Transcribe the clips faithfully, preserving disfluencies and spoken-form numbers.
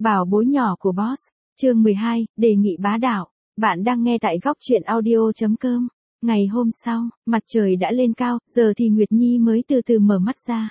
Bảo bối nhỏ của boss, chương mười hai, đề nghị bá đạo. Bạn đang nghe tại góc truyện audio chấm com. Ngày hôm sau, mặt trời đã lên cao, giờ thì Nguyệt Nhi mới từ từ mở mắt ra.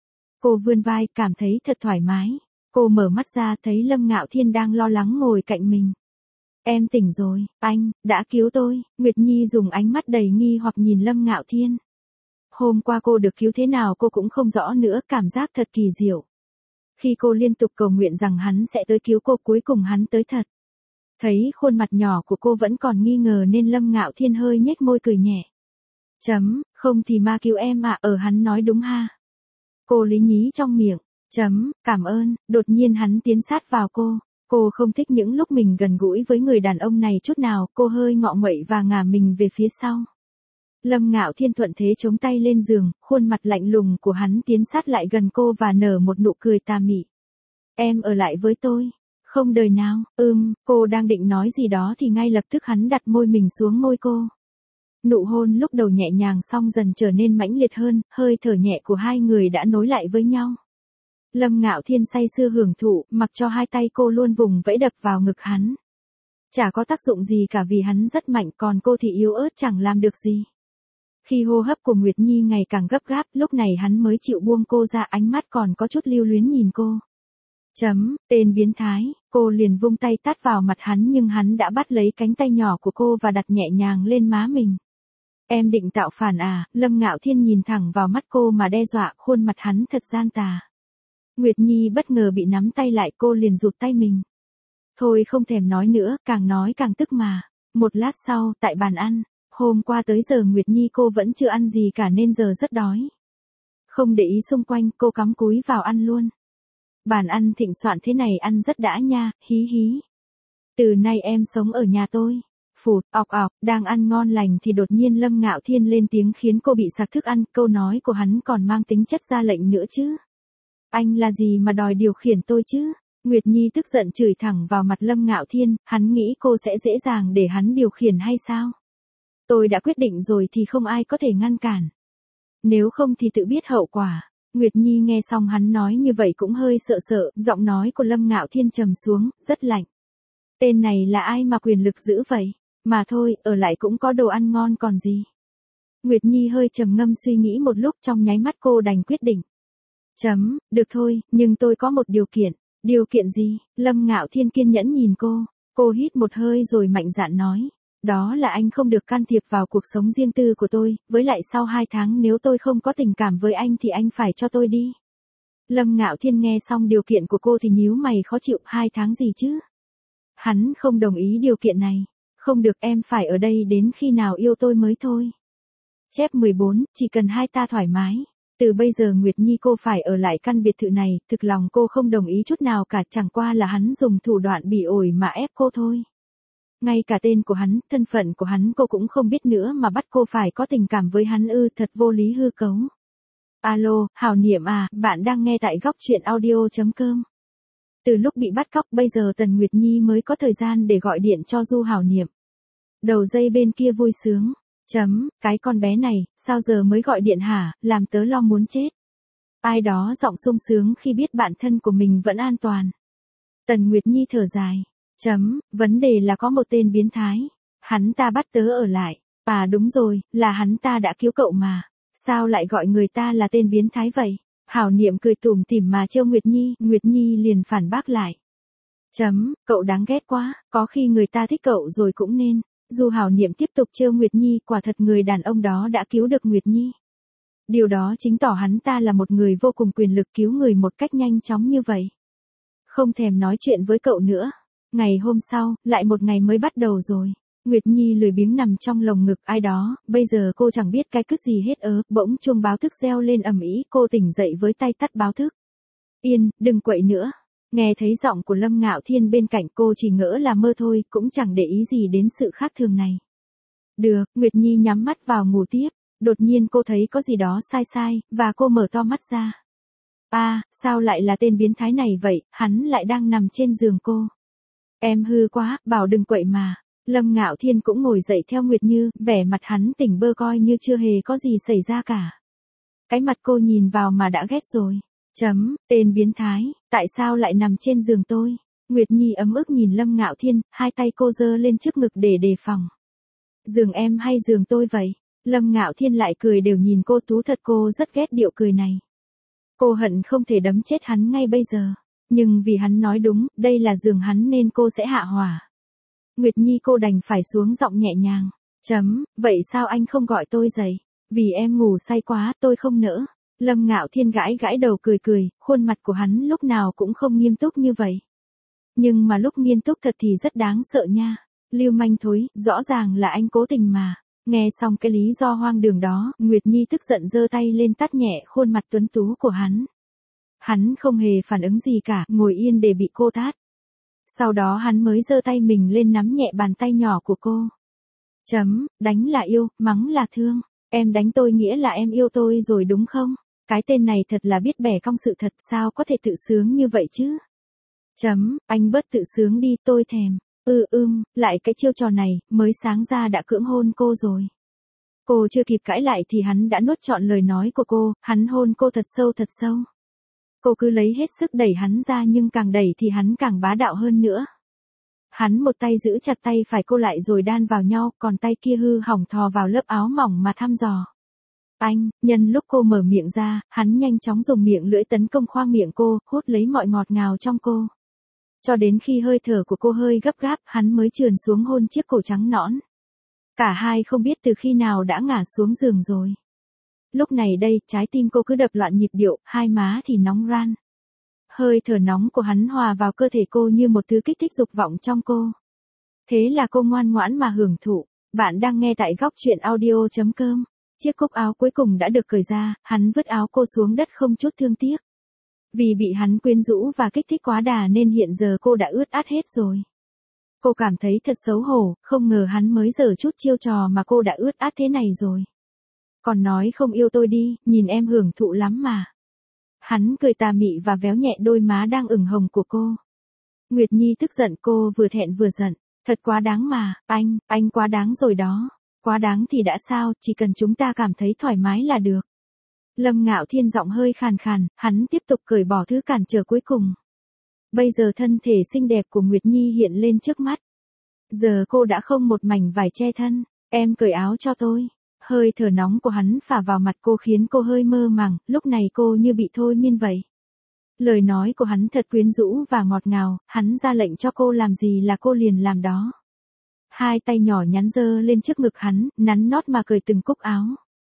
Cô vươn vai, cảm thấy thật thoải mái. Cô mở mắt ra thấy Lâm Ngạo Thiên đang lo lắng ngồi cạnh mình. Em tỉnh rồi, anh, đã cứu tôi. Nguyệt Nhi dùng ánh mắt đầy nghi hoặc nhìn Lâm Ngạo Thiên. Hôm qua cô được cứu thế nào cô cũng không rõ nữa, cảm giác thật kỳ diệu. Khi cô liên tục cầu nguyện rằng hắn sẽ tới cứu cô, cuối cùng hắn tới thật. Thấy khuôn mặt nhỏ của cô vẫn còn nghi ngờ nên Lâm Ngạo Thiên hơi nhếch môi cười nhẹ. Chấm, không thì ma cứu em à, ở hắn nói đúng ha. Cô lý nhí trong miệng, chấm, cảm ơn, đột nhiên hắn tiến sát vào cô. Cô không thích những lúc mình gần gũi với người đàn ông này chút nào, cô hơi ngọ nguậy và ngả mình về phía sau. Lâm Ngạo Thiên thuận thế chống tay lên giường, khuôn mặt lạnh lùng của hắn tiến sát lại gần cô và nở một nụ cười tà mị. Em ở lại với tôi. Không đời nào, ưm, cô đang định nói gì đó thì ngay lập tức hắn đặt môi mình xuống môi cô. Nụ hôn lúc đầu nhẹ nhàng xong dần trở nên mãnh liệt hơn, hơi thở nhẹ của hai người đã nối lại với nhau. Lâm Ngạo Thiên say sưa hưởng thụ, mặc cho hai tay cô luôn vùng vẫy đập vào ngực hắn. Chả có tác dụng gì cả vì hắn rất mạnh, còn cô thì yếu ớt chẳng làm được gì. Khi hô hấp của Nguyệt Nhi ngày càng gấp gáp, lúc này hắn mới chịu buông cô ra, ánh mắt còn có chút lưu luyến nhìn cô. Chấm, tên biến thái, cô liền vung tay tát vào mặt hắn nhưng hắn đã bắt lấy cánh tay nhỏ của cô và đặt nhẹ nhàng lên má mình. Em định tạo phản à? Lâm Ngạo Thiên nhìn thẳng vào mắt cô mà đe dọa, khuôn mặt hắn thật gian tà. Nguyệt Nhi bất ngờ bị nắm tay lại, cô liền rụt tay mình. Thôi không thèm nói nữa, càng nói càng tức mà. Một lát sau, tại bàn ăn. Hôm qua tới giờ Nguyệt Nhi cô vẫn chưa ăn gì cả nên giờ rất đói. Không để ý xung quanh, cô cắm cúi vào ăn luôn. Bàn ăn thịnh soạn thế này ăn rất đã nha, hí hí. Từ nay em sống ở nhà tôi. Phụt, ọc ọc, đang ăn ngon lành thì đột nhiên Lâm Ngạo Thiên lên tiếng khiến cô bị sặc thức ăn, câu nói của hắn còn mang tính chất ra lệnh nữa chứ. Anh là gì mà đòi điều khiển tôi chứ? Nguyệt Nhi tức giận chửi thẳng vào mặt Lâm Ngạo Thiên, hắn nghĩ cô sẽ dễ dàng để hắn điều khiển hay sao? Tôi đã quyết định rồi thì không ai có thể ngăn cản. Nếu không thì tự biết hậu quả. Nguyệt Nhi nghe xong hắn nói như vậy cũng hơi sợ sợ, giọng nói của Lâm Ngạo Thiên trầm xuống, rất lạnh. Tên này là ai mà quyền lực dữ vậy? Mà thôi, ở lại cũng có đồ ăn ngon còn gì. Nguyệt Nhi hơi trầm ngâm suy nghĩ một lúc, trong nháy mắt cô đành quyết định. Chấm, được thôi, nhưng tôi có một điều kiện. Điều kiện gì? Lâm Ngạo Thiên kiên nhẫn nhìn cô. Cô hít một hơi rồi mạnh dạn nói. Đó là anh không được can thiệp vào cuộc sống riêng tư của tôi, với lại sau hai tháng nếu tôi không có tình cảm với anh thì anh phải cho tôi đi. Lâm Ngạo Thiên nghe xong điều kiện của cô thì nhíu mày khó chịu, hai tháng gì chứ? Hắn không đồng ý điều kiện này. Không được, em phải ở đây đến khi nào yêu tôi mới thôi. Chép mười bốn, chỉ cần hai ta thoải mái. Từ bây giờ Nguyệt Nhi cô phải ở lại căn biệt thự này, thực lòng cô không đồng ý chút nào cả, chẳng qua là hắn dùng thủ đoạn bỉ ổi mà ép cô thôi. Ngay cả tên của hắn, thân phận của hắn cô cũng không biết nữa mà bắt cô phải có tình cảm với hắn ư, thật vô lý hư cấu. Alo, Hảo Niệm à, bạn đang nghe tại góc truyện audio chấm com. Từ lúc bị bắt cóc bây giờ Tần Nguyệt Nhi mới có thời gian để gọi điện cho Du Hảo Niệm. Đầu dây bên kia vui sướng. Chấm, cái con bé này, sao giờ mới gọi điện hả, làm tớ lo muốn chết. Ai đó giọng sung sướng khi biết bạn thân của mình vẫn an toàn. Tần Nguyệt Nhi thở dài. Chấm, vấn đề là có một tên biến thái. Hắn ta bắt tớ ở lại. À đúng rồi, là hắn ta đã cứu cậu mà. Sao lại gọi người ta là tên biến thái vậy? Hảo Niệm cười tủm tỉm mà trêu Nguyệt Nhi, Nguyệt Nhi liền phản bác lại. Chấm, cậu đáng ghét quá, có khi người ta thích cậu rồi cũng nên. Dù Hảo Niệm tiếp tục trêu Nguyệt Nhi, quả thật người đàn ông đó đã cứu được Nguyệt Nhi. Điều đó chứng tỏ hắn ta là một người vô cùng quyền lực, cứu người một cách nhanh chóng như vậy. Không thèm nói chuyện với cậu nữa. Ngày hôm sau, lại một ngày mới bắt đầu rồi. Nguyệt Nhi lười biếng nằm trong lồng ngực ai đó, bây giờ cô chẳng biết cái cứt gì hết ớ, bỗng chuông báo thức reo lên ầm ĩ, cô tỉnh dậy với tay tắt báo thức. Yên, đừng quậy nữa. Nghe thấy giọng của Lâm Ngạo Thiên bên cạnh, cô chỉ ngỡ là mơ thôi, cũng chẳng để ý gì đến sự khác thường này. Được, Nguyệt Nhi nhắm mắt vào ngủ tiếp, đột nhiên cô thấy có gì đó sai sai, và cô mở to mắt ra. À, sao lại là tên biến thái này vậy, hắn lại đang nằm trên giường cô. Em hư quá, bảo đừng quậy mà. Lâm Ngạo Thiên cũng ngồi dậy theo Nguyệt Như, vẻ mặt hắn tỉnh bơ coi như chưa hề có gì xảy ra cả. Cái mặt cô nhìn vào mà đã ghét rồi. Chấm, tên biến thái, tại sao lại nằm trên giường tôi? Nguyệt Nhi ấm ức nhìn Lâm Ngạo Thiên, hai tay cô giơ lên trước ngực để đề phòng. Giường em hay giường tôi vậy? Lâm Ngạo Thiên lại cười đều nhìn cô, tú thật cô rất ghét điệu cười này. Cô hận không thể đấm chết hắn ngay bây giờ. Nhưng vì hắn nói đúng, đây là giường hắn nên cô sẽ hạ hỏa. Nguyệt Nhi cô đành phải xuống giọng nhẹ nhàng. Chấm, vậy sao anh không gọi tôi dậy? Vì em ngủ say quá, tôi không nỡ. Lâm Ngạo Thiên gãi gãi đầu cười cười, khuôn mặt của hắn lúc nào cũng không nghiêm túc như vậy. Nhưng mà lúc nghiêm túc thật thì rất đáng sợ nha. Lưu manh thối, rõ ràng là anh cố tình mà. Nghe xong cái lý do hoang đường đó, Nguyệt Nhi tức giận giơ tay lên tát nhẹ khuôn mặt tuấn tú của hắn. Hắn không hề phản ứng gì cả, ngồi yên để bị cô tát. Sau đó hắn mới giơ tay mình lên nắm nhẹ bàn tay nhỏ của cô. Chấm, đánh là yêu, mắng là thương. Em đánh tôi nghĩa là em yêu tôi rồi đúng không? Cái tên này thật là biết bẻ cong sự thật, sao có thể tự sướng như vậy chứ? Chấm, anh bớt tự sướng đi, tôi thèm. Ừ ưm, lại cái chiêu trò này, mới sáng ra đã cưỡng hôn cô rồi. Cô chưa kịp cãi lại thì hắn đã nuốt trọn lời nói của cô, hắn hôn cô thật sâu thật sâu. Cô cứ lấy hết sức đẩy hắn ra nhưng càng đẩy thì hắn càng bá đạo hơn nữa. Hắn một tay giữ chặt tay phải cô lại rồi đan vào nhau, còn tay kia hư hỏng thò vào lớp áo mỏng mà thăm dò. Anh, nhân lúc cô mở miệng ra, hắn nhanh chóng dùng miệng lưỡi tấn công khoang miệng cô, hút lấy mọi ngọt ngào trong cô. Cho đến khi hơi thở của cô hơi gấp gáp, hắn mới trườn xuống hôn chiếc cổ trắng nõn. Cả hai không biết từ khi nào đã ngả xuống giường rồi. Lúc này đây, trái tim cô cứ đập loạn nhịp điệu, hai má thì nóng ran. Hơi thở nóng của hắn hòa vào cơ thể cô như một thứ kích thích dục vọng trong cô. Thế là cô ngoan ngoãn mà hưởng thụ. Bạn đang nghe tại góc truyện audio chấm com. Chiếc cúc áo cuối cùng đã được cởi ra, hắn vứt áo cô xuống đất không chút thương tiếc. Vì bị hắn quyến rũ và kích thích quá đà nên hiện giờ cô đã ướt át hết rồi. Cô cảm thấy thật xấu hổ, không ngờ hắn mới giở chút chiêu trò mà cô đã ướt át thế này rồi. Còn nói không yêu tôi đi, nhìn em hưởng thụ lắm mà. Hắn cười tà mị và véo nhẹ đôi má đang ửng hồng của cô. Nguyệt Nhi tức giận, cô vừa thẹn vừa giận. Thật quá đáng mà, anh, anh quá đáng rồi đó. Quá đáng thì đã sao, chỉ cần chúng ta cảm thấy thoải mái là được. Lâm Ngạo Thiên giọng hơi khàn khàn, hắn tiếp tục cởi bỏ thứ cản trở cuối cùng. Bây giờ thân thể xinh đẹp của Nguyệt Nhi hiện lên trước mắt. Giờ cô đã không một mảnh vải che thân. Em cởi áo cho tôi. Hơi thở nóng của hắn phả vào mặt cô khiến cô hơi mơ màng, lúc này cô như bị thôi miên vậy. Lời nói của hắn thật quyến rũ và ngọt ngào, hắn ra lệnh cho cô làm gì là cô liền làm đó. Hai tay nhỏ nhắn giơ lên trước ngực hắn, nắn nót mà cởi từng cúc áo.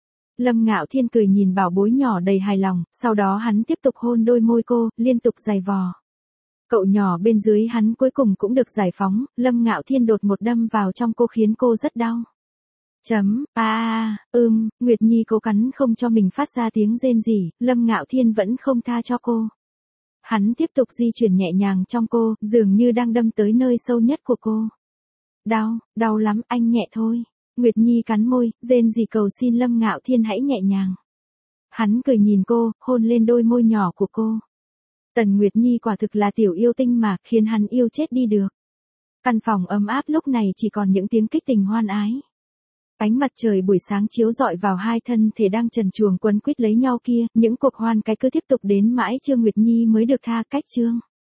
Lâm Ngạo Thiên cười nhìn bảo bối nhỏ đầy hài lòng, sau đó hắn tiếp tục hôn đôi môi cô, liên tục giày vò. Cậu nhỏ bên dưới hắn cuối cùng cũng được giải phóng, Lâm Ngạo Thiên đột một đâm vào trong cô khiến cô rất đau. Chấm, a à, ưm, Nguyệt Nhi cố cắn không cho mình phát ra tiếng rên rỉ, Lâm Ngạo Thiên vẫn không tha cho cô. Hắn tiếp tục di chuyển nhẹ nhàng trong cô, dường như đang đâm tới nơi sâu nhất của cô. Đau, đau lắm, anh nhẹ thôi. Nguyệt Nhi cắn môi, rên rỉ cầu xin Lâm Ngạo Thiên hãy nhẹ nhàng. Hắn cười nhìn cô, hôn lên đôi môi nhỏ của cô. Tần Nguyệt Nhi quả thực là tiểu yêu tinh mà, khiến hắn yêu chết đi được. Căn phòng ấm áp lúc này chỉ còn những tiếng kích tình hoan ái. Ánh mặt trời buổi sáng chiếu rọi vào hai thân thể đang trần truồng quấn quýt lấy nhau kia, những cuộc hoan cái cứ tiếp tục đến mãi Trương Nguyệt Nhi mới được tha cách Trương.